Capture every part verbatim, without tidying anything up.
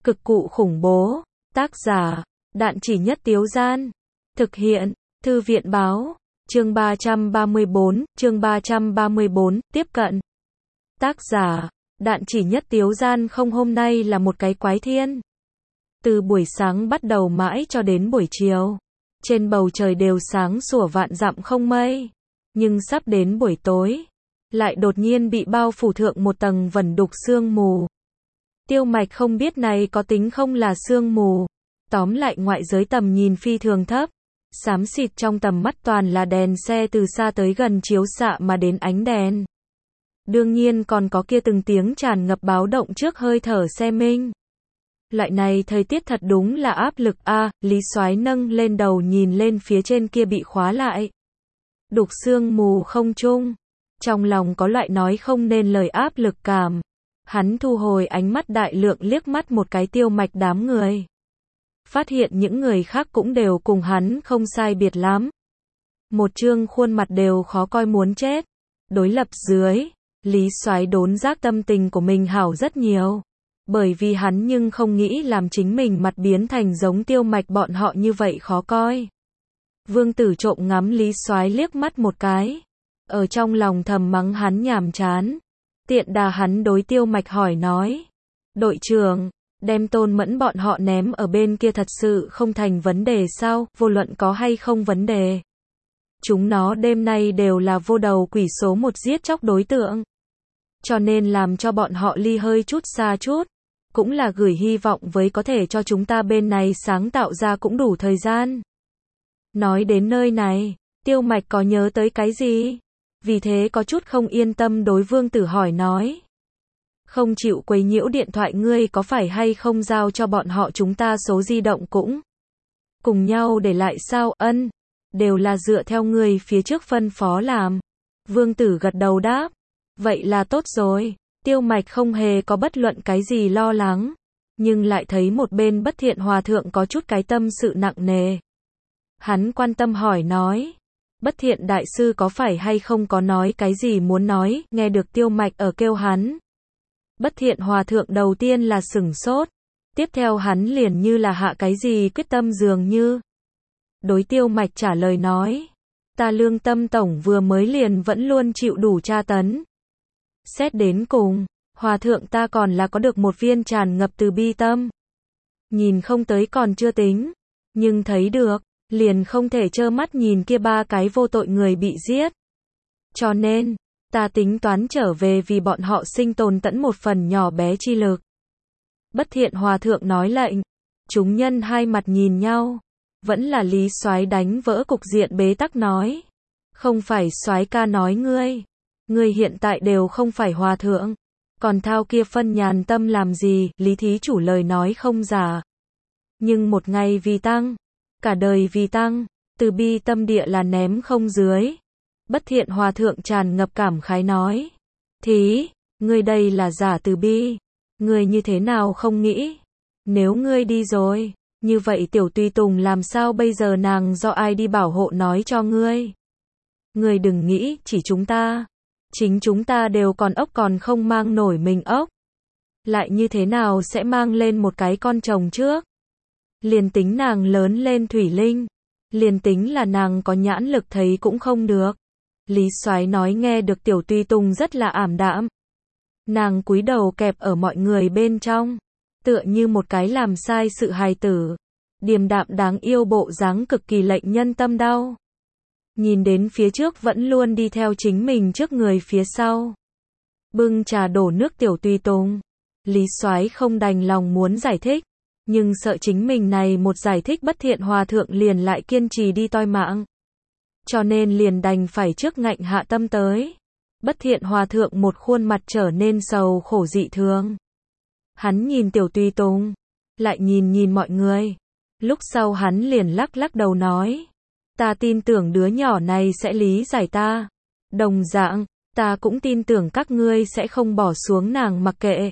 Cực cụ khủng bố. Tác giả, Đạn Chỉ Nhất Tiếu Gian. Thực hiện, Thư viện báo. Chương ba trăm ba mươi bốn, chương ba trăm ba mươi bốn, tiếp cận. Tác giả, Đạn Chỉ Nhất Tiếu Gian. Không, hôm nay là một cái quái thiên. Từ buổi sáng bắt đầu mãi cho đến buổi chiều, trên bầu trời đều sáng sủa vạn dặm không mây. Nhưng sắp đến buổi tối, lại đột nhiên bị bao phủ thượng một tầng vẩn đục sương mù. Tiêu Mạch không biết này có tính không là sương mù. Tóm lại ngoại giới tầm nhìn phi thường thấp. Xám xịt trong tầm mắt toàn là đèn xe từ xa tới gần chiếu xạ mà đến ánh đèn. Đương nhiên còn có kia từng tiếng tràn ngập báo động trước hơi thở xe minh. Loại này thời tiết thật đúng là áp lực a. À, Lý Soái nâng lên đầu nhìn lên phía trên kia bị khóa lại đục sương mù không trung. Trong lòng có loại nói không nên lời áp lực cảm. Hắn thu hồi ánh mắt đại lượng liếc mắt một cái Tiêu Mạch đám người. Phát hiện những người khác cũng đều cùng hắn không sai biệt lắm. Một trương khuôn mặt đều khó coi muốn chết. Đối lập dưới, Lý Soái đốn giác tâm tình của mình hảo rất nhiều. Bởi vì hắn nhưng không nghĩ làm chính mình mặt biến thành giống Tiêu Mạch bọn họ như vậy khó coi. Vương Tử trộm ngắm Lý Soái liếc mắt một cái. Ở trong lòng thầm mắng hắn nhàm chán. Tiện đà hắn đối Tiêu Mạch hỏi nói. Đội trưởng, đem Tôn Mẫn bọn họ ném ở bên kia thật sự không thành vấn đề sao, vô luận có hay không vấn đề. Chúng nó đêm nay đều là vô đầu quỷ số một giết chóc đối tượng. Cho nên làm cho bọn họ ly hơi chút xa chút. Cũng là gửi hy vọng với có thể cho chúng ta bên này sáng tạo ra cũng đủ thời gian. Nói đến nơi này, Tiêu Mạch có nhớ tới cái gì? Vì thế có chút không yên tâm đối Vương Tử hỏi nói. Không chịu quấy nhiễu điện thoại ngươi có phải hay không giao cho bọn họ chúng ta số di động cũng cùng nhau để lại sao? Ân, đều là dựa theo ngươi phía trước phân phó làm. Vương Tử gật đầu đáp. Vậy là tốt rồi. Tiêu Mạch không hề có bất luận cái gì lo lắng. Nhưng lại thấy một bên Bất Thiện Hòa Thượng có chút cái tâm sự nặng nề. Hắn quan tâm hỏi nói. Bất Thiện Đại Sư có phải hay không có nói cái gì muốn nói, nghe được Tiêu Mạch ở kêu hắn. Bất Thiện Hòa Thượng đầu tiên là sửng sốt. Tiếp theo hắn liền như là hạ cái gì quyết tâm dường như. Đối Tiêu Mạch trả lời nói. Ta Lương Tâm Tổng vừa mới liền vẫn luôn chịu đủ tra tấn. Xét đến cùng, Hòa Thượng ta còn là có được một viên tràn ngập từ bi tâm. Nhìn không tới còn chưa tính. Nhưng thấy được, liền không thể trơ mắt nhìn kia ba cái vô tội người bị giết. Cho nên, ta tính toán trở về vì bọn họ sinh tồn tẫn một phần nhỏ bé chi lực. Bất Thiện Hòa Thượng nói lệnh. Chúng nhân hai mặt nhìn nhau. Vẫn là Lý Soái đánh vỡ cục diện bế tắc nói. Không phải Soái ca nói ngươi. Ngươi hiện tại đều không phải Hòa Thượng. Còn thao kia phân nhàn tâm làm gì? Lý Thí Chủ lời nói không giả. Nhưng một ngày vì tăng, cả đời vì tăng, từ bi tâm địa là ném không dưới. Bất Thiện Hòa Thượng tràn ngập cảm khái nói. Thí, ngươi đây là giả từ bi. Ngươi như thế nào không nghĩ? Nếu ngươi đi rồi, như vậy Tiểu Tùy Tùng làm sao bây giờ nàng do ai đi bảo hộ nói cho ngươi? Ngươi đừng nghĩ chỉ chúng ta. Chính chúng ta đều còn ốc còn không mang nổi mình ốc. Lại như thế nào sẽ mang lên một cái con chồng trước? Liền tính nàng lớn lên thủy linh. Liền tính là nàng có nhãn lực thấy cũng không được. Lý Soái nói nghe được Tiểu Tùy Tùng rất là ảm đạm. Nàng cúi đầu kẹp ở mọi người bên trong. Tựa như một cái làm sai sự hài tử. Điềm đạm đáng yêu bộ dáng cực kỳ lệnh nhân tâm đau. Nhìn đến phía trước vẫn luôn đi theo chính mình trước người phía sau. Bưng trà đổ nước Tiểu Tùy Tùng. Lý Soái không đành lòng muốn giải thích. Nhưng sợ chính mình này một giải thích Bất Thiện Hòa Thượng liền lại kiên trì đi toi mạng. Cho nên liền đành phải trước ngạnh hạ tâm tới. Bất Thiện Hòa Thượng một khuôn mặt trở nên sầu khổ dị thường. Hắn nhìn Tiểu Tùy Tùng. Lại nhìn nhìn mọi người. Lúc sau hắn liền lắc lắc đầu nói. Ta tin tưởng đứa nhỏ này sẽ lý giải ta. Đồng dạng, ta cũng tin tưởng các ngươi sẽ không bỏ xuống nàng mặc kệ.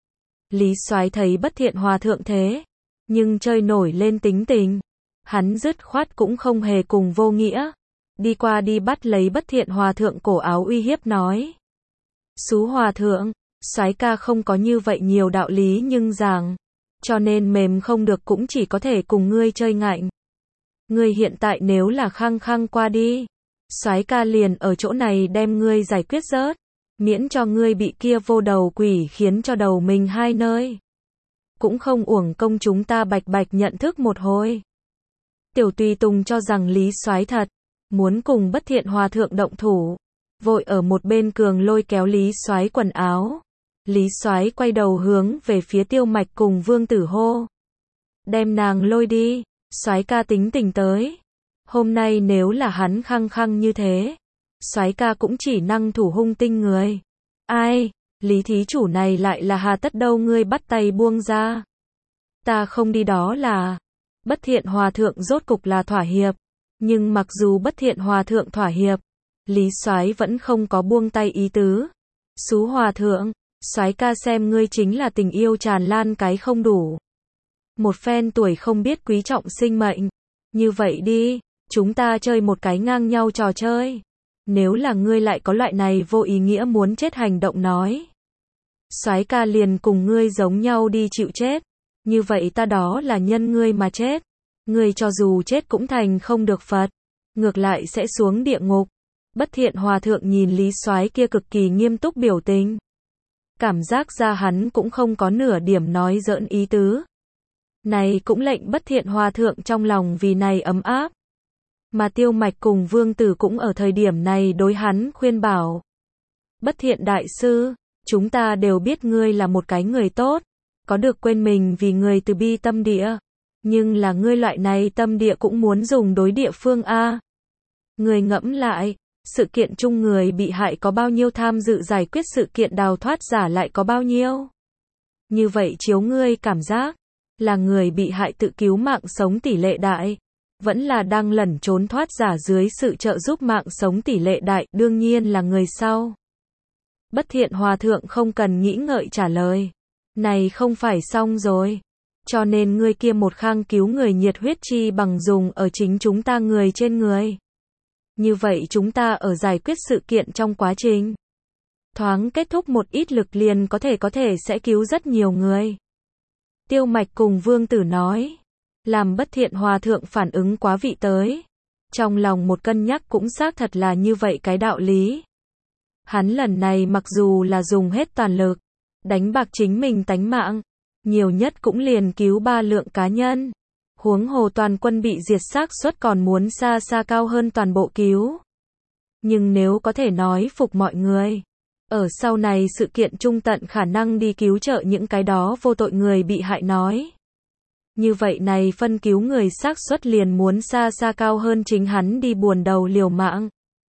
Lý Soái thấy Bất Thiện Hòa Thượng thế, nhưng chơi nổi lên tính tình. Hắn dứt khoát cũng không hề cùng vô nghĩa. Đi qua đi bắt lấy Bất Thiện Hòa Thượng cổ áo uy hiếp nói. Xú Hòa Thượng, Soái ca không có như vậy nhiều đạo lý nhưng rằng. cho nên mềm không được cũng chỉ có thể cùng ngươi chơi ngạnh. Ngươi hiện tại nếu là khăng khăng qua đi, soái ca liền ở chỗ này đem ngươi giải quyết rớt, miễn cho ngươi bị kia vô đầu quỷ khiến cho đầu mình hai nơi. Cũng không uổng công chúng ta bạch bạch nhận thức một hồi. Tiểu Tùy Tùng cho rằng Lý Soái thật muốn cùng Bất Thiện Hòa thượng động thủ, vội ở một bên cường lôi kéo Lý Soái quần áo. Lý Soái quay đầu hướng về phía Tiêu Mạch cùng Vương Tử hô: "Đem nàng lôi đi, Soái ca tính tình tới. Hôm nay nếu là hắn khăng khăng như thế, Soái ca cũng chỉ năng thủ hung tinh người." "Ai, Lý thí chủ này lại là hà tất đâu, ngươi bắt tay buông ra. Ta không đi đó là." Bất Thiện Hòa thượng rốt cục là thỏa hiệp, nhưng mặc dù Bất Thiện Hòa thượng thỏa hiệp, Lý Soái vẫn không có buông tay ý tứ. "Xú Hòa thượng, Soái ca xem ngươi chính là tình yêu tràn lan cái không đủ. Một phen tuổi không biết quý trọng sinh mệnh. Như vậy đi, chúng ta chơi một cái ngang nhau trò chơi. Nếu là ngươi lại có loại này vô ý nghĩa muốn chết hành động nói, Soái ca liền cùng ngươi giống nhau đi chịu chết. Như vậy ta đó là nhân ngươi mà chết. Ngươi cho dù chết cũng thành không được Phật, ngược lại sẽ xuống địa ngục." Bất Thiện Hòa thượng nhìn Lý Soái kia cực kỳ nghiêm túc biểu tình, cảm giác ra hắn cũng không có nửa điểm nói giỡn ý tứ. Này cũng lệnh Bất Thiện Hòa thượng trong lòng vì này ấm áp. Mà Tiêu Mạch cùng Vương Tử cũng ở thời điểm này đối hắn khuyên bảo: "Bất Thiện đại sư, chúng ta đều biết ngươi là một cái người tốt, có được quên mình vì người từ bi tâm địa. Nhưng là ngươi loại này tâm địa cũng muốn dùng đối địa phương a. Ngươi ngẫm lại, sự kiện chung người bị hại có bao nhiêu, tham dự giải quyết sự kiện đào thoát giả lại có bao nhiêu. Như vậy chiếu ngươi cảm giác, là người bị hại tự cứu mạng sống tỷ lệ đại, vẫn là đang lẩn trốn thoát giả dưới sự trợ giúp mạng sống tỷ lệ đại, đương nhiên là người sau." Bất Thiện Hòa thượng không cần nghĩ ngợi trả lời: "Này không phải xong rồi. Cho nên ngươi kia một khang cứu người nhiệt huyết chi bằng dùng ở chính chúng ta người trên người. Như vậy chúng ta ở giải quyết sự kiện trong quá trình thoáng kết thúc một ít lực liền có thể có thể sẽ cứu rất nhiều người." Tiêu Mạch cùng Vương Tử nói, làm Bất Thiện Hòa thượng phản ứng quá vị tới. Trong lòng một cân nhắc cũng xác thật là như vậy cái đạo lý. Hắn lần này mặc dù là dùng hết toàn lực, đánh bạc chính mình tánh mạng, nhiều nhất cũng liền cứu ba lượng cá nhân. Huống hồ toàn quân bị diệt xác suất còn muốn xa xa cao hơn toàn bộ cứu. Nhưng nếu có thể nói phục mọi người, ở sau này sự kiện trung tận khả năng đi cứu trợ những cái đó vô tội người bị hại nói, như vậy này phân cứu người xác suất liền muốn xa xa cao hơn chính hắn đi buồn đầu liều mạng.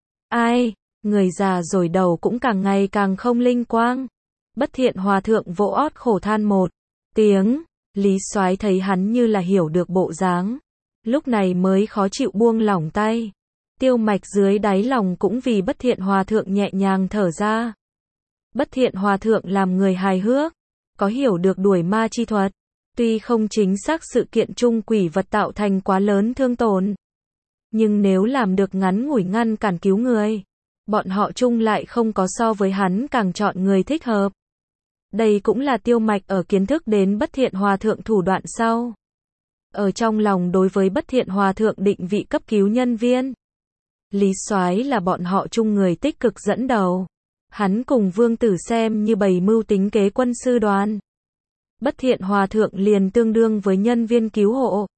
Ai, người già rồi đầu cũng càng ngày càng không linh quang. Bất Thiện Hòa thượng vỗ ót khổ than một tiếng. Lý Soái thấy hắn như là hiểu được bộ dáng, lúc này mới khó chịu buông lỏng tay. Tiêu Mạch dưới đáy lòng cũng vì Bất Thiện Hòa thượng nhẹ nhàng thở ra. Bất Thiện Hòa thượng làm người hài hước, có hiểu được đuổi ma chi thuật, tuy không chính xác sự kiện chung quỷ vật tạo thành quá lớn thương tổn, nhưng nếu làm được ngắn ngủi ngăn cản cứu người, bọn họ chung lại không có so với hắn càng chọn người thích hợp. Đây cũng là Tiêu Mạch ở kiến thức đến Bất Thiện Hòa thượng thủ đoạn sau, ở trong lòng đối với Bất Thiện Hòa thượng định vị cấp cứu nhân viên. Lý Soái là bọn họ chung người tích cực dẫn đầu. Hắn cùng Vương Tử xem như bày mưu tính kế quân sư đoàn. Bất Thiện Hòa thượng liền tương đương với nhân viên cứu hộ.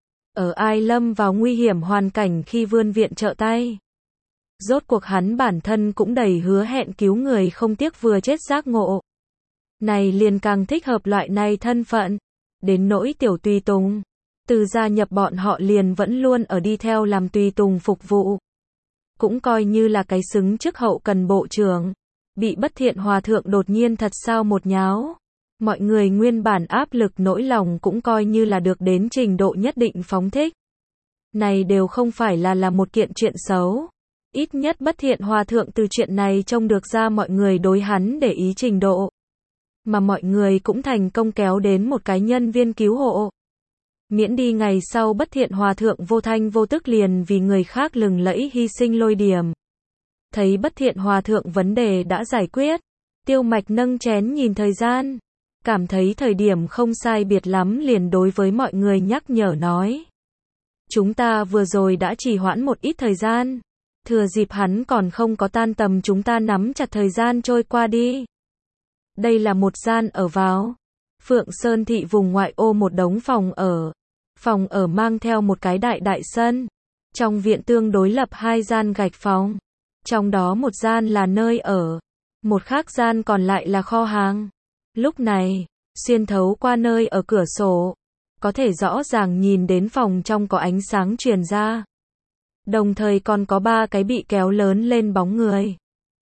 Ở ai lâm vào nguy hiểm hoàn cảnh khi vươn viện trợ tay. Rốt cuộc hắn bản thân cũng đầy hứa hẹn cứu người không tiếc vừa chết giác ngộ. Này liền càng thích hợp loại này thân phận. Đến nỗi Tiểu Tùy Tùng, từ gia nhập bọn họ liền vẫn luôn ở đi theo làm tùy tùng phục vụ. Cũng coi như là cái xứng chức hậu cần bộ trưởng. Bị Bất Thiện Hòa thượng đột nhiên thật sao một nháo. Mọi người nguyên bản áp lực nỗi lòng cũng coi như là được đến trình độ nhất định phóng thích. Này đều không phải là là một kiện chuyện xấu. Ít nhất Bất Thiện Hòa thượng từ chuyện này trông được ra mọi người đối hắn để ý trình độ. Mà mọi người cũng thành công kéo đến một cái nhân viên cứu hộ. Miễn đi ngày sau Bất Thiện Hòa thượng vô thanh vô tức liền vì người khác lừng lẫy hy sinh lôi điểm. Thấy Bất Thiện Hòa thượng vấn đề đã giải quyết, Tiêu Mạch nâng chén nhìn thời gian. cảm thấy thời điểm không sai biệt lắm liền đối với mọi người nhắc nhở nói. Chúng ta vừa rồi đã trì hoãn một ít thời gian. Thừa dịp hắn còn không có tan tầm chúng ta nắm chặt thời gian trôi qua đi. Đây là một gian ở vào Phượng Sơn thị vùng ngoại ô một đống phòng ở. Phòng ở mang theo một cái đại đại sân. Trong viện tương đối lập hai gian gạch phòng. Trong đó một gian là nơi ở. Một khác gian còn lại là kho hàng. Lúc này, xuyên thấu qua nơi ở cửa sổ. Có thể rõ ràng nhìn đến phòng trong có ánh sáng truyền ra. Đồng thời còn có ba cái bị kéo lớn lên bóng người.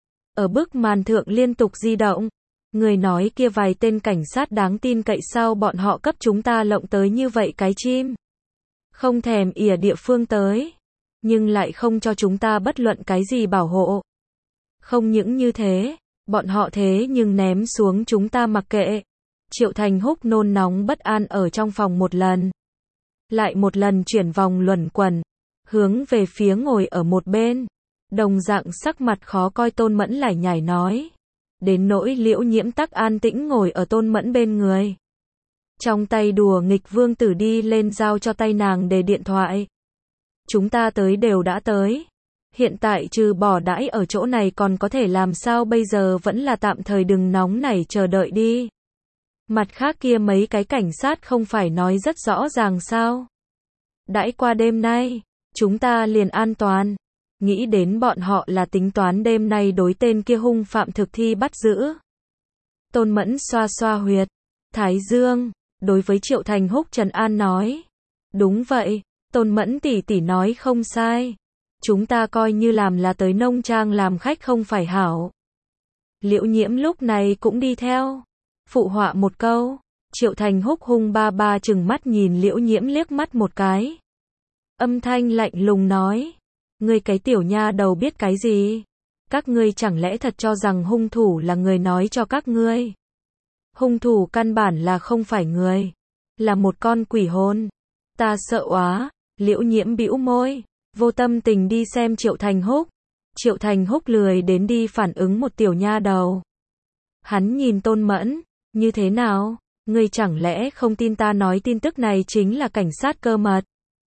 Ở bức màn thượng liên tục di động. Người nói kia vài tên cảnh sát đáng tin cậy sao bọn họ cấp chúng ta lộng tới như vậy cái chim. Không thèm ỉa địa phương tới. Nhưng lại không cho chúng ta bất luận cái gì bảo hộ. Không những như thế, bọn họ thế nhưng ném xuống chúng ta mặc kệ. Triệu Thành Húc nôn nóng bất an ở trong phòng một lần. Lại một lần chuyển vòng luẩn quẩn. Hướng về phía ngồi ở một bên. Đồng dạng sắc mặt khó coi Tôn Mẫn lải nhải nói. Đến nỗi Liễu Nhiễm tắc an tĩnh ngồi ở Tôn Mẫn bên người. Trong tay đùa nghịch Vương Tử đi lên giao cho tay nàng để điện thoại. Chúng ta tới đều đã tới. Hiện tại trừ bỏ đãi ở chỗ này còn có thể làm sao bây giờ vẫn là tạm thời đừng nóng nảy chờ đợi đi. Mặt khác kia mấy cái cảnh sát không phải nói rất rõ ràng sao. Đãi qua đêm nay, chúng ta liền an toàn. Nghĩ đến bọn họ là tính toán đêm nay đối tên kia hung phạm thực thi bắt giữ. Tôn Mẫn xoa xoa huyệt. Thái Dương, đối với Triệu Thành Húc trấn an nói. Đúng vậy, Tôn Mẫn tỷ tỷ nói không sai. Chúng ta coi như làm là tới nông trang làm khách không phải hảo. Liễu Nhiễm lúc này cũng đi theo. Phụ họa một câu. Triệu Thành Húc hung ba ba chừng mắt nhìn Liễu Nhiễm liếc mắt một cái. Âm thanh lạnh lùng nói. Ngươi cái tiểu nha đầu biết cái gì? Các ngươi chẳng lẽ thật cho rằng hung thủ là người nói cho các ngươi? Hung thủ căn bản là không phải người. Là một con quỷ hồn. Ta sợ quá. Liễu Nhiễm bĩu môi. Vô tâm tình đi xem Triệu Thành Húc. Triệu Thành Húc lười đến đi phản ứng một tiểu nha đầu. Hắn nhìn Tôn Mẫn. Như thế nào? Ngươi chẳng lẽ không tin ta nói tin tức này chính là cảnh sát cơ mật?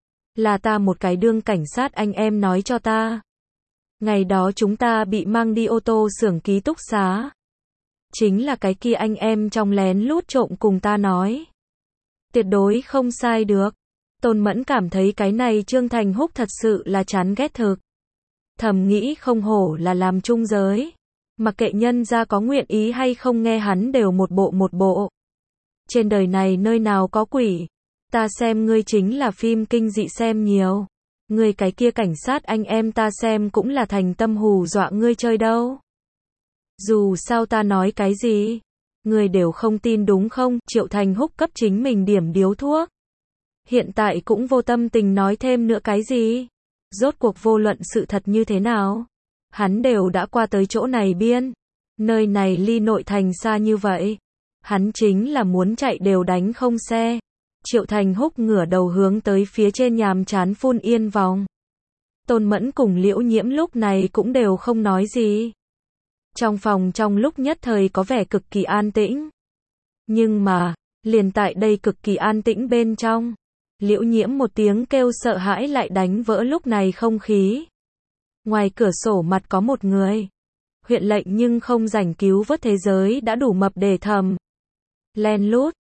Là ta một cái đương cảnh sát anh em nói cho ta. Ngày đó chúng ta bị mang đi ô tô xưởng ký túc xá. Chính là cái kia anh em trong lén lút trộm cùng ta nói. Tuyệt đối không sai được. Tôn Mẫn cảm thấy cái này Trương Thành Húc thật sự là chán ghét thực. Thầm nghĩ không hổ là làm trung giới. Mặc kệ nhân ra có nguyện ý hay không nghe hắn đều một bộ một bộ. Trên đời này nơi nào có quỷ. Ta xem ngươi chính là phim kinh dị xem nhiều. Ngươi cái kia cảnh sát anh em ta xem cũng là thành tâm hù dọa ngươi chơi đâu. Dù sao ta nói cái gì, ngươi đều không tin đúng không? Triệu Thành Húc cấp chính mình điểm điếu thuốc. Hiện tại cũng vô tâm tình nói thêm nữa cái gì. Rốt cuộc vô luận sự thật như thế nào. Hắn đều đã qua tới chỗ này biên. Nơi này ly nội thành xa như vậy. Hắn chính là muốn chạy đều đánh không xe. Triệu Thành Húc ngửa đầu hướng tới phía trên nhàm chán phun yên vòng. Tôn Mẫn cùng Liễu Nhiễm lúc này cũng đều không nói gì. Trong phòng trong lúc nhất thời có vẻ cực kỳ an tĩnh. Nhưng mà, liền tại đây cực kỳ an tĩnh bên trong. Liễu Nhiễm một tiếng kêu sợ hãi lại đánh vỡ lúc này không khí. Ngoài cửa sổ mặt có một người. Huyện lệnh nhưng không rảnh cứu vớt thế giới đã đủ mập để thầm. Len lút.